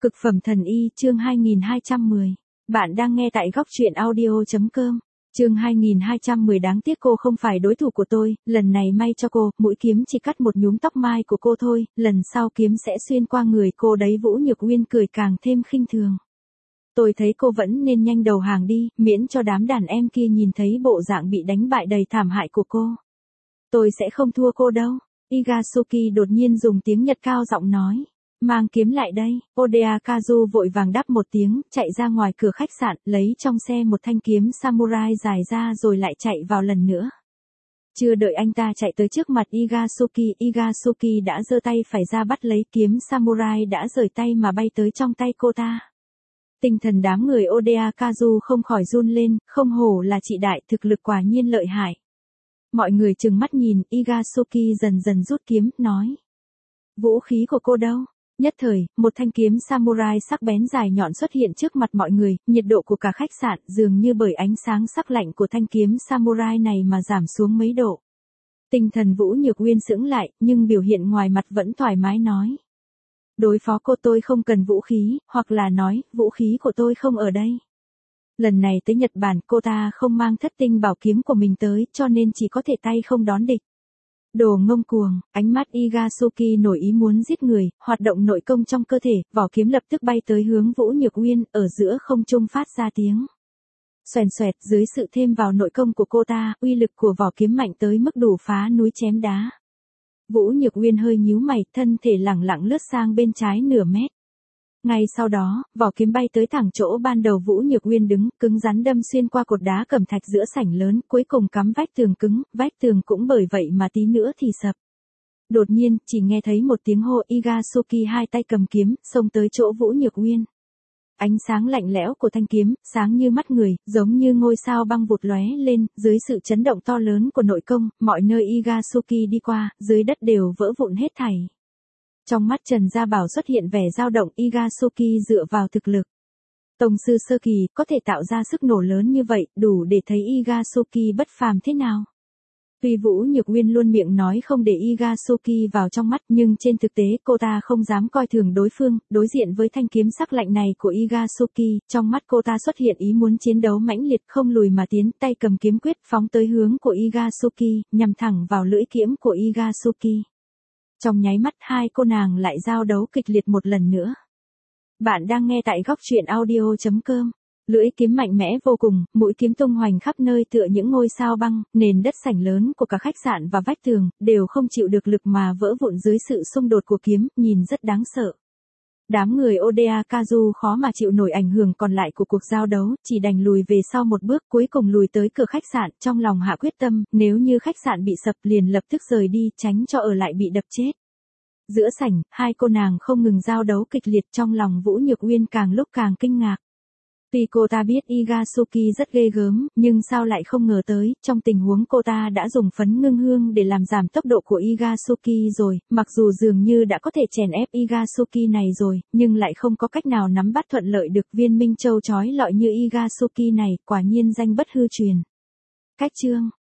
Cực phẩm thần y chương 2210. Bạn đang nghe tại góc truyện audio.com. Chương 2210 đáng tiếc cô không phải đối thủ của tôi, lần này may cho cô, mũi kiếm chỉ cắt một nhúm tóc mai của cô thôi, lần sau kiếm sẽ xuyên qua người cô đấy. Vũ Nhược Uyên cười càng thêm khinh thường. Tôi thấy cô vẫn nên nhanh đầu hàng đi, miễn cho đám đàn em kia nhìn thấy bộ dạng bị đánh bại đầy thảm hại của cô. Tôi sẽ không thua cô đâu. Igasuki đột nhiên dùng tiếng Nhật cao giọng nói. Mang kiếm lại đây. Oda Kazu vội vàng đáp một tiếng, chạy ra ngoài cửa khách sạn, lấy trong xe một thanh kiếm samurai dài ra rồi lại chạy vào lần nữa. Chưa đợi anh ta chạy tới trước mặt Igasuki đã giơ tay phải ra bắt lấy kiếm samurai đã rời tay mà bay tới trong tay cô ta. Tinh thần đám người Oda Kazu không khỏi run lên, không hổ là chị đại, thực lực quả nhiên lợi hại. Mọi người trừng mắt nhìn, Igasuki dần dần rút kiếm, nói. Vũ khí của cô đâu? Nhất thời, một thanh kiếm samurai sắc bén dài nhọn xuất hiện trước mặt mọi người, nhiệt độ của cả khách sạn dường như bởi ánh sáng sắc lạnh của thanh kiếm samurai này mà giảm xuống mấy độ. Tinh thần Vũ Nhược Uyên sững lại, nhưng biểu hiện ngoài mặt vẫn thoải mái nói. Đối phó cô tôi không cần vũ khí, hoặc là nói, vũ khí của tôi không ở đây. Lần này tới Nhật Bản cô ta không mang thất tinh bảo kiếm của mình tới, cho nên chỉ có thể tay không đón địch. Đồ ngông cuồng, ánh mắt Igasuki nổi ý muốn giết người, hoạt động nội công trong cơ thể, vỏ kiếm lập tức bay tới hướng Vũ Nhược Uyên, ở giữa không trung phát ra tiếng. Xoèn xoẹt, dưới sự thêm vào nội công của cô ta, uy lực của vỏ kiếm mạnh tới mức đủ phá núi chém đá. Vũ Nhược Uyên hơi nhíu mày, thân thể lẳng lặng lướt sang bên trái nửa mét. Ngay sau đó, vỏ kiếm bay tới thẳng chỗ ban đầu Vũ Nhược Uyên đứng, cứng rắn đâm xuyên qua cột đá cẩm thạch giữa sảnh lớn, cuối cùng cắm vách tường cứng, vách tường cũng bởi vậy mà tí nữa thì sập. Đột nhiên, chỉ nghe thấy một tiếng hô, Igasuki hai tay cầm kiếm, xông tới chỗ Vũ Nhược Uyên. Ánh sáng lạnh lẽo của thanh kiếm, sáng như mắt người, giống như ngôi sao băng vụt lóe lên, dưới sự chấn động to lớn của nội công, mọi nơi Igasuki đi qua, dưới đất đều vỡ vụn hết thảy. Trong mắt Trần Gia Bảo xuất hiện vẻ dao động, Igasuki dựa vào thực lực. Tông sư sơ kỳ, có thể tạo ra sức nổ lớn như vậy, đủ để thấy Igasuki bất phàm thế nào. Tuy Vũ Nhược Uyên luôn miệng nói không để Igasuki vào trong mắt, nhưng trên thực tế cô ta không dám coi thường đối phương, đối diện với thanh kiếm sắc lạnh này của Igasuki, trong mắt cô ta xuất hiện ý muốn chiến đấu mãnh liệt không lùi mà tiến, tay cầm kiếm quyết phóng tới hướng của Igasuki, nhằm thẳng vào lưỡi kiếm của Igasuki. Trong nháy mắt hai cô nàng lại giao đấu kịch liệt một lần nữa. Bạn đang nghe tại góc truyện audio.com. Lưỡi kiếm mạnh mẽ vô cùng, mũi kiếm tung hoành khắp nơi tựa những ngôi sao băng, nền đất sảnh lớn của cả khách sạn và vách tường, đều không chịu được lực mà vỡ vụn dưới sự xung đột của kiếm, nhìn rất đáng sợ. Đám người Oda Kazu khó mà chịu nổi ảnh hưởng còn lại của cuộc giao đấu, chỉ đành lùi về sau một bước, cuối cùng lùi tới cửa khách sạn, trong lòng hạ quyết tâm, nếu như khách sạn bị sập liền lập tức rời đi, tránh cho ở lại bị đập chết. Giữa sảnh, hai cô nàng không ngừng giao đấu kịch liệt, trong lòng Vũ Nhược Uyên càng lúc càng kinh ngạc. Tuy cô ta biết Igasuki rất ghê gớm, nhưng sao lại không ngờ tới, trong tình huống cô ta đã dùng phấn ngưng hương để làm giảm tốc độ của Igasuki rồi, mặc dù dường như đã có thể chèn ép Igasuki này rồi, nhưng lại không có cách nào nắm bắt thuận lợi được viên minh châu chói lọi như Igasuki này, quả nhiên danh bất hư truyền. Cách chương